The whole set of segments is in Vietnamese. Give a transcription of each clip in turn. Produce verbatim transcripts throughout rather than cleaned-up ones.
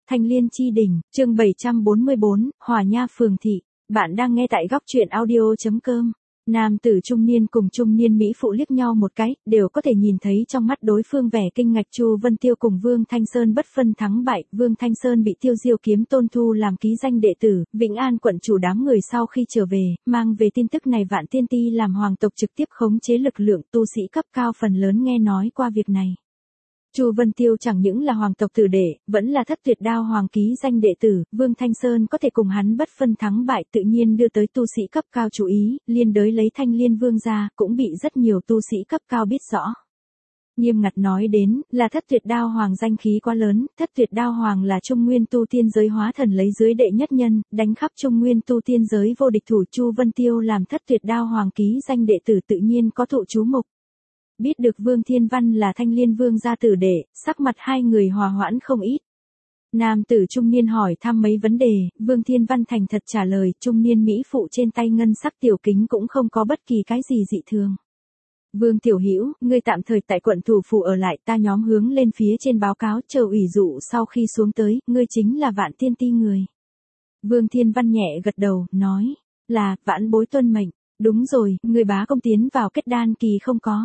Thanh Liên Chi Đỉnh, chương bảy trăm bốn mươi bốn, Hòa Nha Phường Thị. Bạn đang nghe tại góc truyện audio chấm com. Nam tử trung niên cùng trung niên mỹ phụ liếc nhau một cái, đều có thể nhìn thấy trong mắt đối phương vẻ kinh ngạc. Chu Vân Tiêu cùng Vương Thanh Sơn bất phân thắng bại, Vương Thanh Sơn bị Tiêu Diêu Kiếm Tôn thu làm ký danh đệ tử, Vĩnh An quận chủ đám người sau khi trở về, mang về tin tức này Vạn Tiên Ti làm hoàng tộc trực tiếp khống chế lực lượng tu sĩ cấp cao phần lớn nghe nói qua việc này. Chu Vân Tiêu chẳng những là hoàng tộc tử đệ, vẫn là thất tuyệt đao hoàng ký danh đệ tử, Vương Thanh Sơn có thể cùng hắn bất phân thắng bại tự nhiên đưa tới tu sĩ cấp cao chú ý, liên đới lấy Thanh Liên Vương gia cũng bị rất nhiều tu sĩ cấp cao biết rõ. Nghiêm ngặt nói đến, là thất tuyệt đao hoàng danh khí quá lớn, thất tuyệt đao hoàng là Trung Nguyên tu tiên giới hóa thần lấy dưới đệ nhất nhân, đánh khắp Trung Nguyên tu tiên giới vô địch thủ. Chu Vân Tiêu làm thất tuyệt đao hoàng ký danh đệ tử tự nhiên có thụ chú mục. Biết được Vương Thiên Văn là Thanh Liên Vương gia tử đệ, sắc mặt hai người hòa hoãn không ít. Nam tử trung niên hỏi thăm mấy vấn đề, Vương Thiên Văn thành thật trả lời, trung niên mỹ phụ trên tay ngân sắc tiểu kính cũng không có bất kỳ cái gì dị thường. Vương Tiểu Hữu, ngươi tạm thời tại quận thủ phủ ở lại, ta nhóm hướng lên phía trên báo cáo, chờ ủy dụ sau khi xuống tới, ngươi chính là Vạn Tiên Ti người. Vương Thiên Văn nhẹ gật đầu, nói, là, vãn bối tuân mệnh, đúng rồi, người bá công tiến vào kết đan kỳ không có.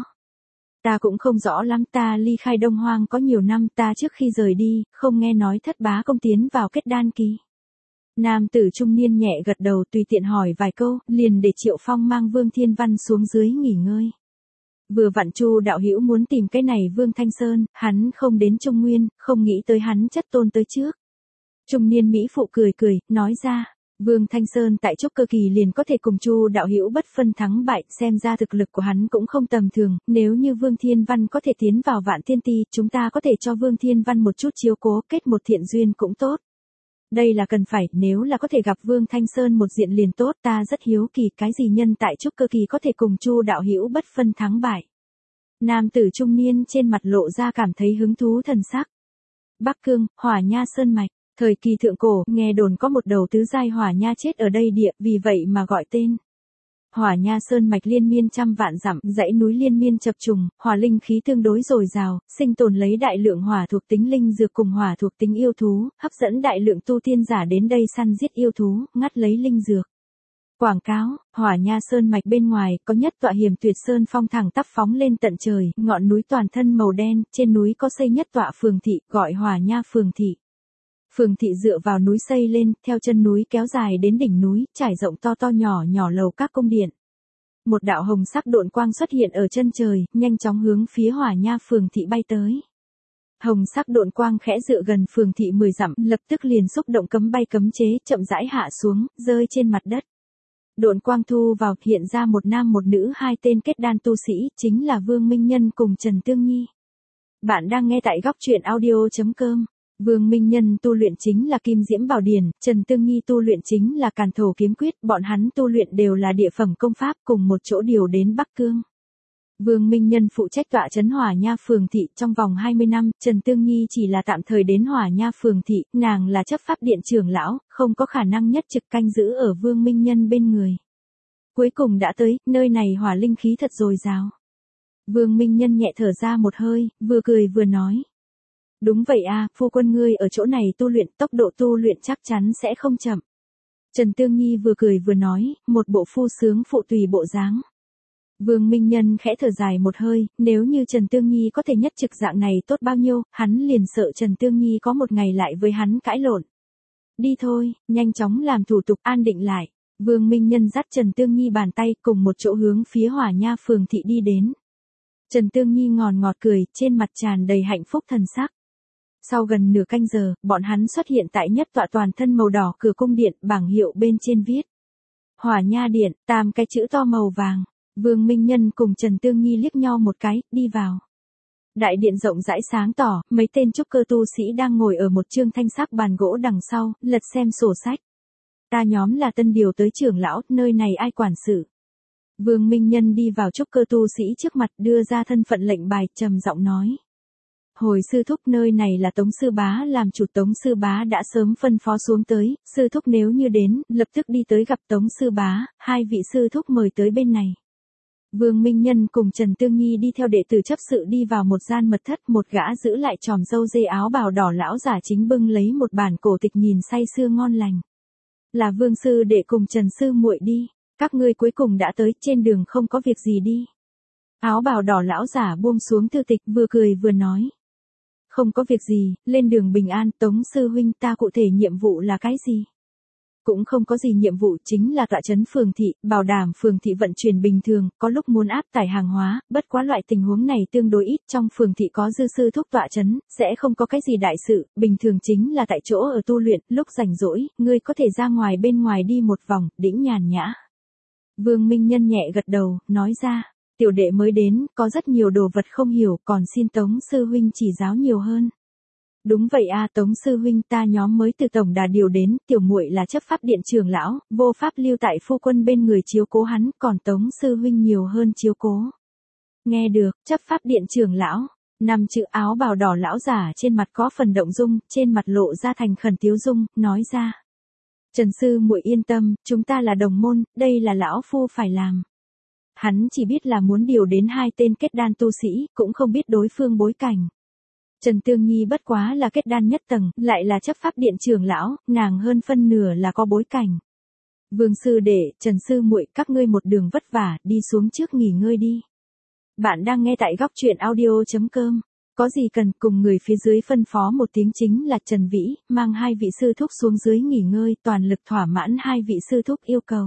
Ta cũng không rõ lắm, ta ly khai Đông Hoang có nhiều năm, ta trước khi rời đi, không nghe nói thất bá công tiến vào kết đan kỳ. Nam tử trung niên nhẹ gật đầu tùy tiện hỏi vài câu, liền để Triệu Phong mang Vương Thiên Văn xuống dưới nghỉ ngơi. Vừa vặn Chu đạo hữu muốn tìm cái này Vương Thanh Sơn, hắn không đến Trung Nguyên, không nghĩ tới hắn chất tôn tới trước. Trung niên mỹ phụ cười cười, nói ra. Vương Thanh Sơn tại trúc cơ kỳ liền có thể cùng Chu đạo hữu bất phân thắng bại, xem ra thực lực của hắn cũng không tầm thường, nếu như Vương Thiên Văn có thể tiến vào Vạn Tiên Ti, chúng ta có thể cho Vương Thiên Văn một chút chiếu cố, kết một thiện duyên cũng tốt. Đây là cần phải, nếu là có thể gặp Vương Thanh Sơn một diện liền tốt, ta rất hiếu kỳ, cái gì nhân tại trúc cơ kỳ có thể cùng Chu đạo hữu bất phân thắng bại. Nam tử trung niên trên mặt lộ ra cảm thấy hứng thú thần sắc. Bắc Cương, Hỏa Nha Sơn mạch. Thời kỳ thượng cổ, nghe đồn có một đầu tứ giai hỏa nha chết ở đây địa, vì vậy mà gọi tên. Hỏa Nha Sơn mạch liên miên trăm vạn dặm, dãy núi liên miên chập trùng, hỏa linh khí tương đối dồi dào, sinh tồn lấy đại lượng hỏa thuộc tính linh dược cùng hỏa thuộc tính yêu thú, hấp dẫn đại lượng tu tiên giả đến đây săn giết yêu thú, ngắt lấy linh dược. Quảng cáo, Hỏa Nha Sơn mạch bên ngoài, có nhất tọa hiểm tuyệt sơn phong thẳng tắp phóng lên tận trời, ngọn núi toàn thân màu đen, trên núi có xây nhất tọa phường thị, gọi Hỏa Nha Phường Thị. Phường thị dựa vào núi xây lên, theo chân núi kéo dài đến đỉnh núi, trải rộng to to nhỏ nhỏ lầu các cung điện. Một đạo hồng sắc độn quang xuất hiện ở chân trời, nhanh chóng hướng phía Hỏa Nha Phường thị bay tới. Hồng sắc độn quang khẽ dựa gần phường thị mười dặm, lập tức liền xúc động cấm bay cấm chế, chậm rãi hạ xuống, rơi trên mặt đất. Độn quang thu vào, hiện ra một nam một nữ hai tên kết đan tu sĩ, chính là Vương Minh Nhân cùng Trần Tương Nhi. Bạn đang nghe tại góc truyện audio chấm com. Vương Minh Nhân tu luyện chính là Kim Diễm Bảo Điển, Trần Tương Nhi tu luyện chính là Càn Thổ Kiếm Quyết, bọn hắn tu luyện đều là địa phẩm công pháp cùng một chỗ điều đến Bắc Cương. Vương Minh Nhân phụ trách tọa trấn Hỏa Nha Phường Thị trong vòng hai mươi năm, Trần Tương Nhi chỉ là tạm thời đến Hỏa Nha Phường Thị, nàng là chấp pháp điện trưởng lão, không có khả năng nhất trực canh giữ ở Vương Minh Nhân bên người. Cuối cùng đã tới, nơi này hỏa linh khí thật dồi dào. Vương Minh Nhân nhẹ thở ra một hơi, vừa cười vừa nói. Đúng vậy a, phu quân ngươi ở chỗ này tu luyện, tốc độ tu luyện chắc chắn sẽ không chậm. Trần Tương Nhi vừa cười vừa nói, một bộ phu sướng phụ tùy bộ dáng. Vương Minh Nhân khẽ thở dài một hơi, nếu như Trần Tương Nhi có thể nhất trực dạng này tốt bao nhiêu, hắn liền sợ Trần Tương Nhi có một ngày lại với hắn cãi lộn. Đi thôi, nhanh chóng làm thủ tục an định lại. Vương Minh Nhân dắt Trần Tương Nhi bàn tay cùng một chỗ hướng phía Hỏa Nha Phường Thị đi đến. Trần Tương Nhi ngòn ngọt cười, trên mặt tràn đầy hạnh phúc thần sắc. Sau gần nửa canh giờ, bọn hắn xuất hiện tại nhất tọa toàn thân màu đỏ cửa cung điện, bảng hiệu bên trên viết. Hỏa Nha Điện, tam cái chữ to màu vàng. Vương Minh Nhân cùng Trần Tương Nhi liếc nhau một cái, đi vào. Đại điện rộng rãi sáng tỏ, mấy tên trúc cơ tu sĩ đang ngồi ở một chương thanh sắc bàn gỗ đằng sau, lật xem sổ sách. Ta nhóm là tân điều tới trưởng lão, nơi này ai quản sự. Vương Minh Nhân đi vào trúc cơ tu sĩ trước mặt đưa ra thân phận lệnh bài, trầm giọng nói. Hồi sư thúc, nơi này là Tống sư bá làm chủ, Tống sư bá đã sớm phân phó xuống tới, sư thúc nếu như đến, lập tức đi tới gặp Tống sư bá, hai vị sư thúc mời tới bên này. Vương Minh Nhân cùng Trần Tương Nhi đi theo đệ tử chấp sự đi vào một gian mật thất, một gã giữ lại tròm râu dê áo bào đỏ lão giả chính bưng lấy một bản cổ tịch nhìn say sưa ngon lành. Là Vương sư đệ cùng Trần sư muội đi, các ngươi cuối cùng đã tới, trên đường không có việc gì đi. Áo bào đỏ lão giả buông xuống thư tịch vừa cười vừa nói. Không có việc gì, lên đường bình an. Tống sư huynh, ta cụ thể nhiệm vụ là cái gì? Cũng không có gì nhiệm vụ, chính là tọa trấn phường thị, bảo đảm phường thị vận chuyển bình thường, có lúc muốn áp tải hàng hóa, bất quá loại tình huống này tương đối ít, trong phường thị có dư sư thúc tọa trấn, sẽ không có cái gì đại sự, bình thường chính là tại chỗ ở tu luyện, lúc rảnh rỗi, ngươi có thể ra ngoài bên ngoài đi một vòng, đĩnh nhàn nhã. Vương Minh Nhân nhẹ gật đầu, nói ra, tiểu đệ mới đến, có rất nhiều đồ vật không hiểu, còn xin Tống sư huynh chỉ giáo nhiều hơn. Đúng vậy a, Tống sư huynh, ta nhóm mới từ tổng đà điều đến, tiểu muội là chấp pháp điện trưởng lão, vô pháp lưu tại phu quân bên người chiếu cố hắn, còn Tống sư huynh nhiều hơn chiếu cố. Nghe được, chấp pháp điện trưởng lão, năm chữ áo bào đỏ lão giả trên mặt có phần động dung, trên mặt lộ ra thành khẩn tiếu dung, nói ra. Trần sư muội yên tâm, chúng ta là đồng môn, đây là lão phu phải làm. Hắn chỉ biết là muốn điều đến hai tên kết đan tu sĩ, cũng không biết đối phương bối cảnh. Trần Tương Nhi bất quá là kết đan nhất tầng, lại là chấp pháp điện trưởng lão, nàng hơn phân nửa là có bối cảnh. Vương sư đệ, Trần sư muội, các ngươi một đường vất vả, đi xuống trước nghỉ ngơi đi. Bạn đang nghe tại góc truyện audio chấm com. Có gì cần cùng người phía dưới phân phó một tiếng chính là Trần Vĩ, mang hai vị sư thúc xuống dưới nghỉ ngơi, toàn lực thỏa mãn hai vị sư thúc yêu cầu.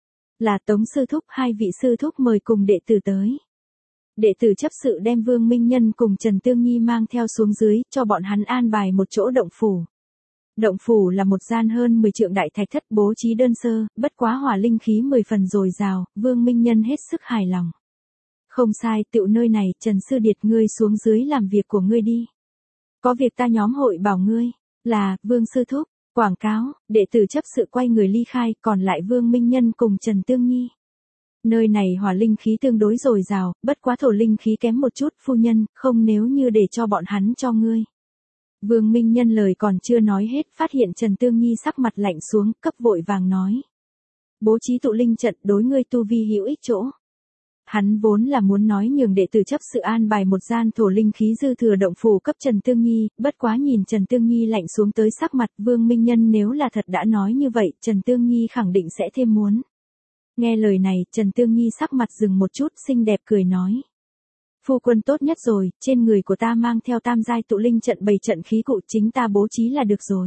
Là Tống sư thúc, hai vị sư thúc mời cùng đệ tử tới. Đệ tử chấp sự đem Vương Minh Nhân cùng Trần Tương Nhi mang theo xuống dưới, cho bọn hắn an bài một chỗ động phủ. Động phủ là một gian hơn mười trượng đại thạch thất bố trí đơn sơ, bất quá hỏa linh khí mười phần dồi dào, Vương Minh Nhân hết sức hài lòng. Không sai, tựu nơi này, Trần sư điệt, ngươi xuống dưới làm việc của ngươi đi. Có việc ta nhóm hội bảo ngươi, là, Vương sư thúc, quảng cáo, đệ tử chấp sự quay người ly khai, còn lại Vương Minh Nhân cùng Trần Tương Nhi. Nơi này hỏa linh khí tương đối dồi dào, bất quá thổ linh khí kém một chút, phu nhân, không nếu như để cho bọn hắn cho ngươi. Vương Minh Nhân lời còn chưa nói hết, phát hiện Trần Tương Nhi sắc mặt lạnh xuống, cấp vội vàng nói. Bố trí tụ linh trận đối ngươi tu vi hữu ích chỗ. Hắn vốn là muốn nói nhường đệ tử chấp sự an bài một gian thổ linh khí dư thừa động phủ cấp Trần Tương Nhi, bất quá nhìn Trần Tương Nhi lạnh xuống tới sắc mặt, Vương Minh Nhân nếu là thật đã nói như vậy, Trần Tương Nhi khẳng định sẽ thêm muốn. Nghe lời này, Trần Tương Nhi sắc mặt dừng một chút, xinh đẹp cười nói. Phu quân tốt nhất rồi, trên người của ta mang theo tam giai tụ linh trận bảy trận khí cụ, chính ta bố trí là được rồi.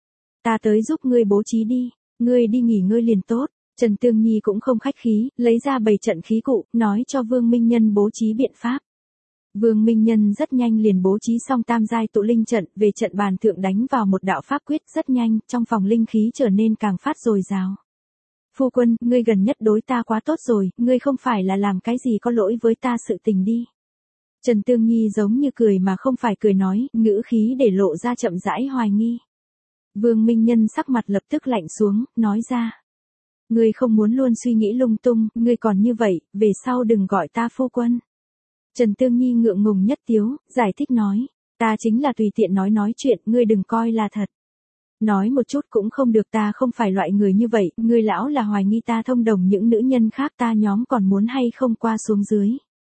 Ta tới giúp ngươi bố trí đi, ngươi đi nghỉ ngơi liền tốt. Trần Tương Nhi cũng không khách khí, lấy ra bảy trận khí cụ, nói cho Vương Minh Nhân bố trí biện pháp. Vương Minh Nhân rất nhanh liền bố trí xong tam giai tụ linh trận, về trận bàn thượng đánh vào một đạo pháp quyết, rất nhanh, trong phòng linh khí trở nên càng phát dồi dào. Phu quân, ngươi gần nhất đối ta quá tốt rồi, ngươi không phải là làm cái gì có lỗi với ta sự tình đi. Trần Tương Nhi giống như cười mà không phải cười nói, ngữ khí để lộ ra chậm rãi hoài nghi. Vương Minh Nhân sắc mặt lập tức lạnh xuống, nói ra. Ngươi không muốn luôn suy nghĩ lung tung, ngươi còn như vậy, về sau đừng gọi ta phu quân. Trần Tương Nhi ngượng ngùng nhất tiếu, giải thích nói, ta chính là tùy tiện nói nói chuyện, ngươi đừng coi là thật. Nói một chút cũng không được, ta không phải loại người như vậy, ngươi lão là hoài nghi ta thông đồng những nữ nhân khác, ta nhóm còn muốn hay không qua xuống dưới.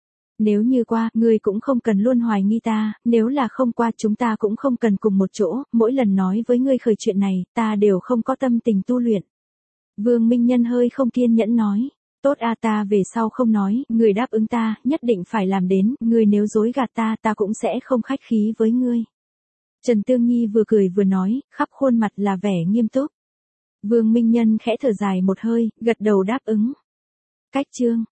Nếu như qua, ngươi cũng không cần luôn hoài nghi ta, nếu là không qua chúng ta cũng không cần cùng một chỗ, mỗi lần nói với ngươi khởi chuyện này, ta đều không có tâm tình tu luyện. Vương Minh Nhân hơi không kiên nhẫn nói, tốt a, ta về sau không nói, ngươi đáp ứng ta, nhất định phải làm đến, ngươi nếu dối gạt ta, ta cũng sẽ không khách khí với ngươi. Trần Tương Nhi vừa cười vừa nói, khắp khuôn mặt là vẻ nghiêm túc. Vương Minh Nhân khẽ thở dài một hơi, gật đầu đáp ứng. Cách chương